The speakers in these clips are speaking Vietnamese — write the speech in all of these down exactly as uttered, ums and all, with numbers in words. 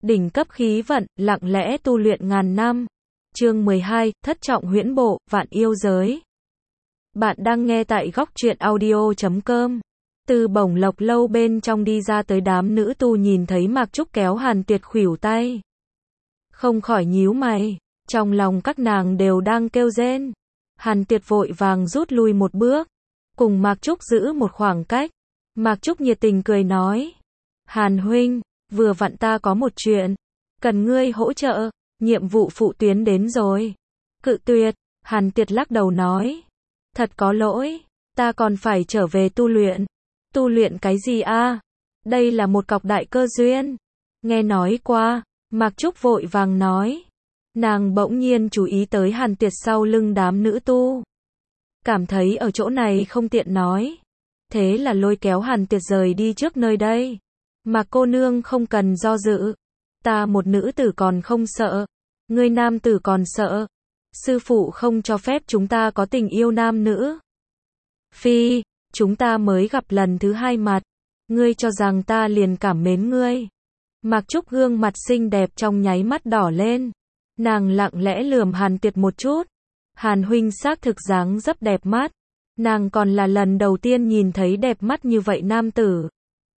đỉnh cấp khí vận, lặng lẽ tu luyện ngàn năm. Chương mười hai, thất trọng huyễn bộ, vạn yêu giới. Bạn đang nghe tại góc truyện audio chấm com. Từ bổng lộc lâu bên trong đi ra tới đám nữ tu nhìn thấy Mạc Trúc kéo Hàn Tuyệt khuỷu tay. Không khỏi nhíu mày, trong lòng các nàng đều đang kêu rên. Hàn Tuyệt vội vàng rút lui một bước, cùng Mạc Trúc giữ một khoảng cách. Mạc Trúc nhiệt tình cười nói, Hàn huynh, vừa vặn ta có một chuyện, cần ngươi hỗ trợ, nhiệm vụ phụ tuyến đến rồi. Cự tuyệt, Hàn Tuyệt lắc đầu nói, thật có lỗi, ta còn phải trở về tu luyện. Tu luyện cái gì a? Đây là một cọc đại cơ duyên. Nghe nói qua, Mạc Trúc vội vàng nói. Nàng bỗng nhiên chú ý tới Hàn Tuyệt sau lưng đám nữ tu. Cảm thấy ở chỗ này không tiện nói. Thế là lôi kéo Hàn Tuyệt rời đi trước nơi đây. Mạc cô nương không cần do dự. Ta một nữ tử còn không sợ. Ngươi nam tử còn sợ. Sư phụ không cho phép chúng ta có tình yêu nam nữ. Phi, chúng ta mới gặp lần thứ hai mặt. Ngươi cho rằng ta liền cảm mến ngươi. Mạc Trúc gương mặt xinh đẹp trong nháy mắt đỏ lên. Nàng lặng lẽ lườm Hàn Tuyệt một chút. Hàn huynh xác thực dáng dấp đẹp mắt. Nàng còn là lần đầu tiên nhìn thấy đẹp mắt như vậy nam tử.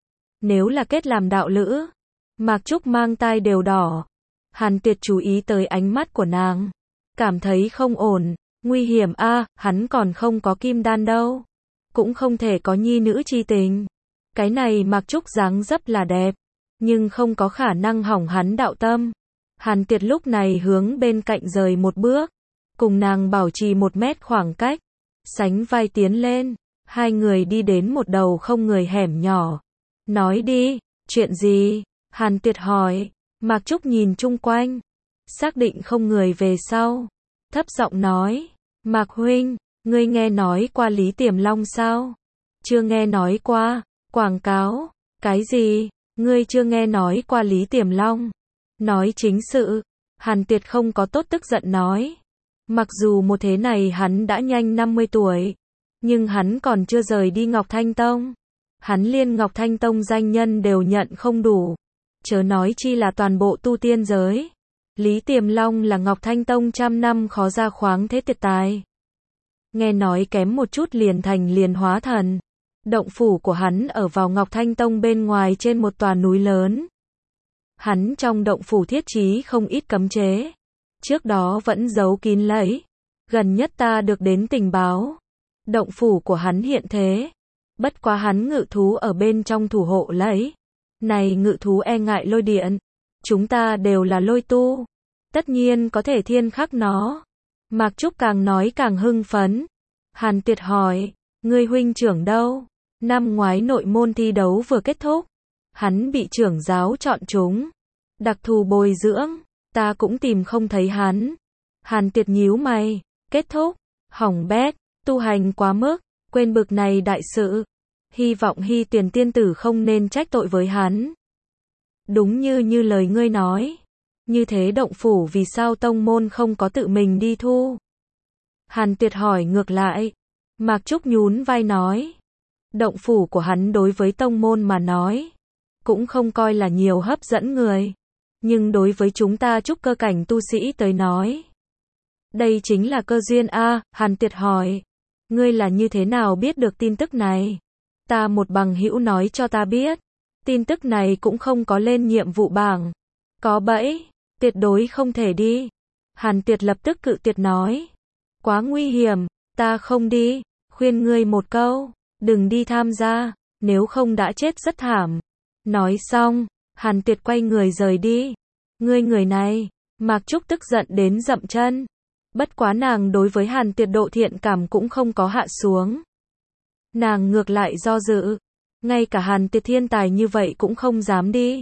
Nếu là kết làm đạo lữ, Mạc Trúc mang tai đều đỏ. Hàn Tuyệt chú ý tới ánh mắt của nàng. Cảm thấy không ổn, nguy hiểm a, à, hắn còn không có kim đan đâu. Cũng không thể có nhi nữ chi tình. Cái này Mạc Trúc dáng dấp là đẹp, nhưng không có khả năng hỏng hắn đạo tâm. Hàn Tuyệt lúc này hướng bên cạnh rời một bước, cùng nàng bảo trì một mét khoảng cách, sánh vai tiến lên, hai người đi đến một đầu không người hẻm nhỏ. Nói đi, chuyện gì? Hàn Tuyệt hỏi. Mạc Trúc nhìn chung quanh, xác định không người về sau, thấp giọng nói, Mạc huynh, ngươi nghe nói qua Lý Tiềm Long sao? Chưa nghe nói qua. Quảng cáo? Cái gì? Ngươi chưa nghe nói qua Lý Tiềm Long? Nói chính sự. Hàn Tuyệt không có tốt tức giận nói. Mặc dù một thế này hắn đã nhanh năm mươi tuổi, nhưng hắn còn chưa rời đi Ngọc Thanh Tông. Hắn liên Ngọc Thanh Tông danh nhân đều nhận không đủ, chớ nói chi là toàn bộ tu tiên giới. Lý Tiềm Long là Ngọc Thanh Tông trăm năm khó ra khoáng thế tuyệt tài. Nghe nói kém một chút liền thành liền hóa thần. Động phủ của hắn ở vào Ngọc Thanh Tông bên ngoài trên một tòa núi lớn. Hắn trong động phủ thiết trí không ít cấm chế. Trước đó vẫn giấu kín lấy. Gần nhất ta được đến tình báo. Động phủ của hắn hiện thế. Bất quá hắn ngự thú ở bên trong thủ hộ lấy. Này ngự thú e ngại lôi điện. Chúng ta đều là lôi tu. Tất nhiên có thể thiên khắc nó. Mạc Trúc càng nói càng hưng phấn. Hàn Tuyệt hỏi, ngươi huynh trưởng đâu? Năm ngoái nội môn thi đấu vừa kết thúc. Hắn bị trưởng giáo chọn chúng. Đặc thù bồi dưỡng. Ta cũng tìm không thấy hắn. Hàn Tuyệt nhíu mày. Kết thúc. Hỏng bét. Tu hành quá mức. Quên bực này đại sự. Hy vọng Hy Tiền tiên tử không nên trách tội với hắn. Đúng như như lời ngươi nói. Như thế động phủ vì sao tông môn không có tự mình đi thu? Hàn Tuyệt hỏi ngược lại. Mạc Trúc nhún vai nói. Động phủ của hắn đối với tông môn mà nói, cũng không coi là nhiều hấp dẫn người. Nhưng đối với chúng ta trúc cơ cảnh tu sĩ tới nói, đây chính là cơ duyên a. À, Hàn Tuyệt hỏi. Ngươi là như thế nào biết được tin tức này? Ta một bằng hữu nói cho ta biết. Tin tức này cũng không có lên nhiệm vụ bảng. Có bẫy, tuyệt đối không thể đi. Hàn Tuyệt lập tức cự tuyệt nói. Quá nguy hiểm, ta không đi. Khuyên ngươi một câu, đừng đi tham gia, nếu không đã chết rất thảm. Nói xong, Hàn Tuyệt quay người rời đi. Ngươi người này, Mạc Trúc tức giận đến dậm chân. Bất quá nàng đối với Hàn Tuyệt độ thiện cảm cũng không có hạ xuống. Nàng ngược lại do dự. Ngay cả Hàn Tuyệt thiên tài như vậy cũng không dám đi.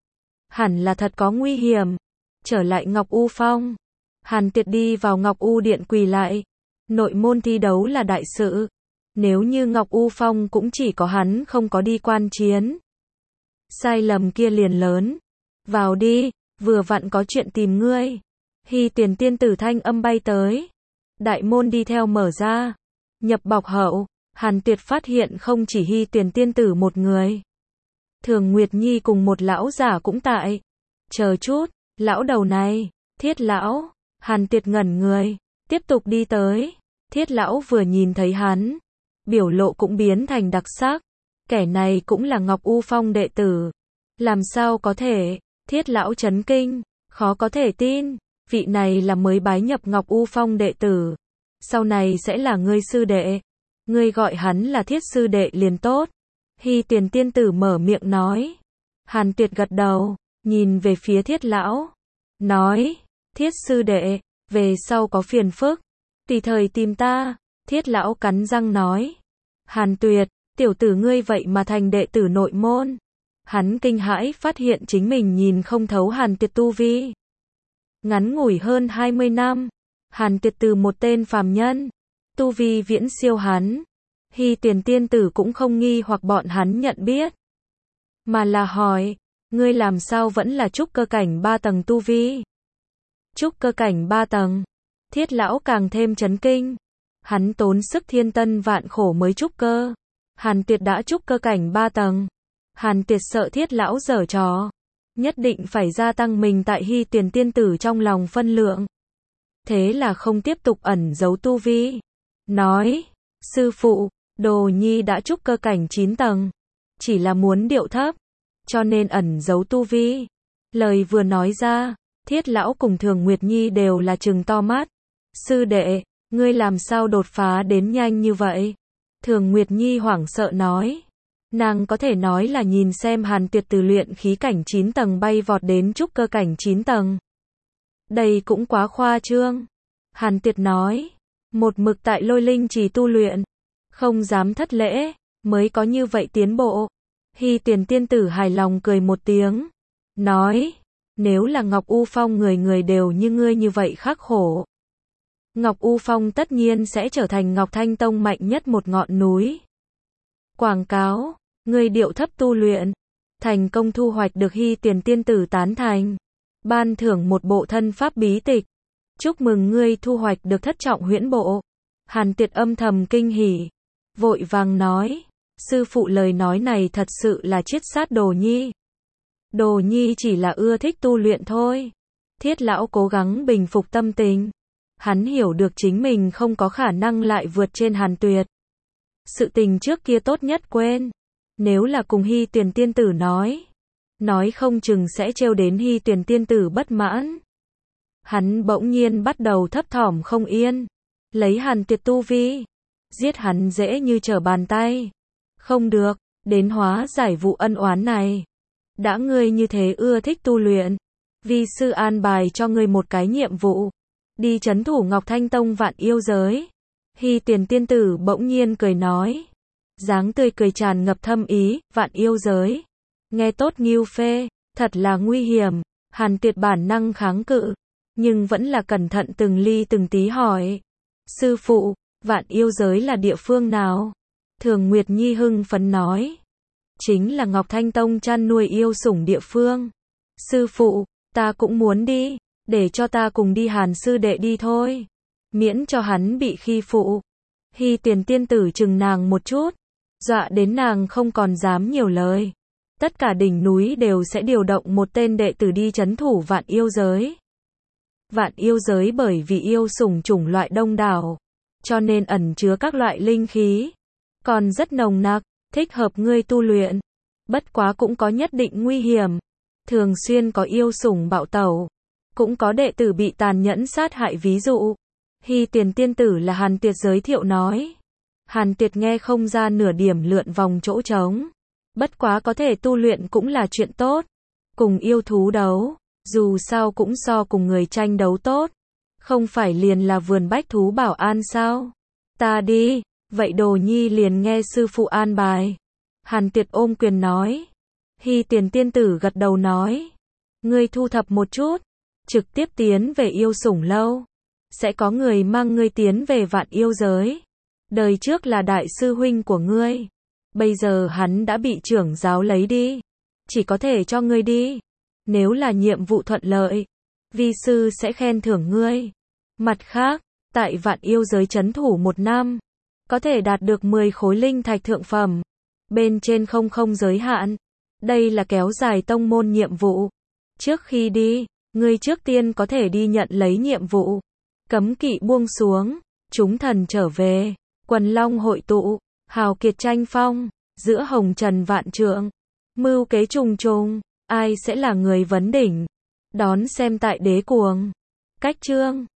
Hẳn là thật có nguy hiểm. Trở lại Ngọc U Phong. Hàn Tuyệt đi vào Ngọc U Điện quỳ lại. Nội môn thi đấu là đại sự. Nếu như Ngọc U Phong cũng chỉ có hắn không có đi quan chiến. Sai lầm kia liền lớn. Vào đi, vừa vặn có chuyện tìm ngươi. Hy Tiền tiên tử thanh âm bay tới. Đại môn đi theo mở ra. Nhập bọc hậu, Hàn Tuyệt phát hiện không chỉ Hy Tiền tiên tử một người. Thường Nguyệt Nhi cùng một lão giả cũng tại. Chờ chút, lão đầu này, Thiết lão, Hàn Tuyệt ngẩn người, tiếp tục đi tới. Thiết lão vừa nhìn thấy hắn, biểu lộ cũng biến thành đặc sắc. Kẻ này cũng là Ngọc U Phong đệ tử. Làm sao có thể? Thiết lão chấn kinh, khó có thể tin, vị này là mới bái nhập Ngọc U Phong đệ tử. Sau này sẽ là ngươi sư đệ. Ngươi gọi hắn là Thiết sư đệ liền tốt. Hy Tiền tiên tử mở miệng nói. Hàn Tuyệt gật đầu, nhìn về phía Thiết lão. Nói, Thiết sư đệ, về sau có phiền phức, tùy thời tìm ta. Thiết lão cắn răng nói. Hàn Tuyệt, tiểu tử ngươi vậy mà thành đệ tử nội môn. Hắn kinh hãi phát hiện chính mình nhìn không thấu Hàn Tuyệt tu vi. Ngắn ngủi hơn hai mươi năm, Hàn Tuyệt từ một tên phàm nhân, tu vi viễn siêu hắn. Hy Tiền tiên tử cũng không nghi hoặc bọn hắn nhận biết, mà là hỏi, ngươi làm sao vẫn là trúc cơ cảnh ba tầng tu vi? Trúc cơ cảnh ba tầng? Thiết lão càng thêm chấn kinh. Hắn tốn sức thiên tân vạn khổ mới trúc cơ. Hàn Tuyệt đã trúc cơ cảnh ba tầng. Hàn Tuyệt sợ Thiết lão giở trò, nhất định phải gia tăng mình tại Hy Tiền tiên tử trong lòng phân lượng. Thế là không tiếp tục ẩn giấu tu vi. Nói, sư phụ, đồ nhi đã trúc cơ cảnh chín tầng. Chỉ là muốn điệu thấp, cho nên ẩn giấu tu vi. Lời vừa nói ra, Thiết lão cùng Thường Nguyệt Nhi đều là trừng to mắt. Sư đệ, ngươi làm sao đột phá đến nhanh như vậy? Thường Nguyệt Nhi hoảng sợ nói. Nàng có thể nói là nhìn xem Hàn Tuyệt từ luyện khí cảnh chín tầng bay vọt đến trúc cơ cảnh chín tầng. Đây cũng quá khoa trương. Hàn Tuyệt nói, một mực tại Lôi Linh Trì tu luyện, không dám thất lễ, mới có như vậy tiến bộ. Hy Tiền tiên tử hài lòng cười một tiếng, nói, nếu là Ngọc U Phong người người đều như ngươi như vậy khắc khổ, Ngọc U Phong tất nhiên sẽ trở thành Ngọc Thanh Tông mạnh nhất một ngọn núi. Quảng cáo, ngươi điệu thấp tu luyện, thành công thu hoạch được Hy Tiền tiên tử tán thành, ban thưởng một bộ thân pháp bí tịch. Chúc mừng ngươi thu hoạch được thất trọng huyễn bộ. Hàn Tuyệt âm thầm kinh hỉ, vội vàng nói, sư phụ lời nói này thật sự là chiết sát đồ nhi. Đồ nhi chỉ là ưa thích tu luyện thôi. Thiết lão cố gắng bình phục tâm tình. Hắn hiểu được chính mình không có khả năng lại vượt trên Hàn Tuyệt. Sự tình trước kia tốt nhất quên. Nếu là cùng Hy Tiền tiên tử nói, nói không chừng sẽ trêu đến Hy Tiền tiên tử bất mãn. Hắn bỗng nhiên bắt đầu thấp thỏm không yên. Lấy Hàn Tuyệt tu vi, giết hắn dễ như trở bàn tay. Không được, đến hóa giải vụ ân oán này. Đã ngươi như thế ưa thích tu luyện, vi sư an bài cho ngươi một cái nhiệm vụ. Đi trấn thủ Ngọc Thanh Tông vạn yêu giới. Hy Tiền tiên tử bỗng nhiên cười nói. Dáng tươi cười tràn ngập thâm ý, vạn yêu giới. Nghe tốt Ngưu phê, thật là nguy hiểm. Hàn Tuyệt bản năng kháng cự, nhưng vẫn là cẩn thận từng ly từng tí hỏi. Sư phụ, vạn yêu giới là địa phương nào? Thường Nguyệt Nhi hưng phấn nói. Chính là Ngọc Thanh Tông chăn nuôi yêu sủng địa phương. Sư phụ, ta cũng muốn đi, để cho ta cùng đi Hàn sư đệ đi thôi. Miễn cho hắn bị khi phụ. Hy Tiền tiên tử chừng nàng một chút, dọa đến nàng không còn dám nhiều lời. Tất cả đỉnh núi đều sẽ điều động một tên đệ tử đi trấn thủ vạn yêu giới. Vạn yêu giới bởi vì yêu sủng chủng loại đông đảo, cho nên ẩn chứa các loại linh khí, còn rất nồng nặc, thích hợp ngươi tu luyện. Bất quá cũng có nhất định nguy hiểm, thường xuyên có yêu sủng bạo tẩu, cũng có đệ tử bị tàn nhẫn sát hại ví dụ. Hy Tiền tiên tử là Hàn Tuyệt giới thiệu nói. Hàn Tuyệt nghe không ra nửa điểm lượn vòng chỗ trống. Bất quá có thể tu luyện cũng là chuyện tốt. Cùng yêu thú đấu, dù sao cũng so cùng người tranh đấu tốt. Không phải liền là vườn bách thú bảo an sao? Ta đi, vậy đồ nhi liền nghe sư phụ an bài. Hàn Tuyệt ôm quyền nói. Hy Tiền tiên tử gật đầu nói. Ngươi thu thập một chút, trực tiếp tiến về yêu sủng lâu. Sẽ có người mang ngươi tiến về vạn yêu giới. Đời trước là đại sư huynh của ngươi, bây giờ hắn đã bị trưởng giáo lấy đi, chỉ có thể cho ngươi đi. Nếu là nhiệm vụ thuận lợi, vi sư sẽ khen thưởng ngươi. Mặt khác, tại vạn yêu giới trấn thủ một năm, có thể đạt được mười khối linh thạch thượng phẩm. Bên trên không không giới hạn. Đây là kéo dài tông môn nhiệm vụ. Trước khi đi, ngươi trước tiên có thể đi nhận lấy nhiệm vụ. Cấm kỵ buông xuống, chúng thần trở về, quần long hội tụ, hào kiệt tranh phong, giữa hồng trần vạn trượng, mưu kế trùng trùng, ai sẽ là người vấn đỉnh? Đón xem tại Đế Cuồng. Cách chương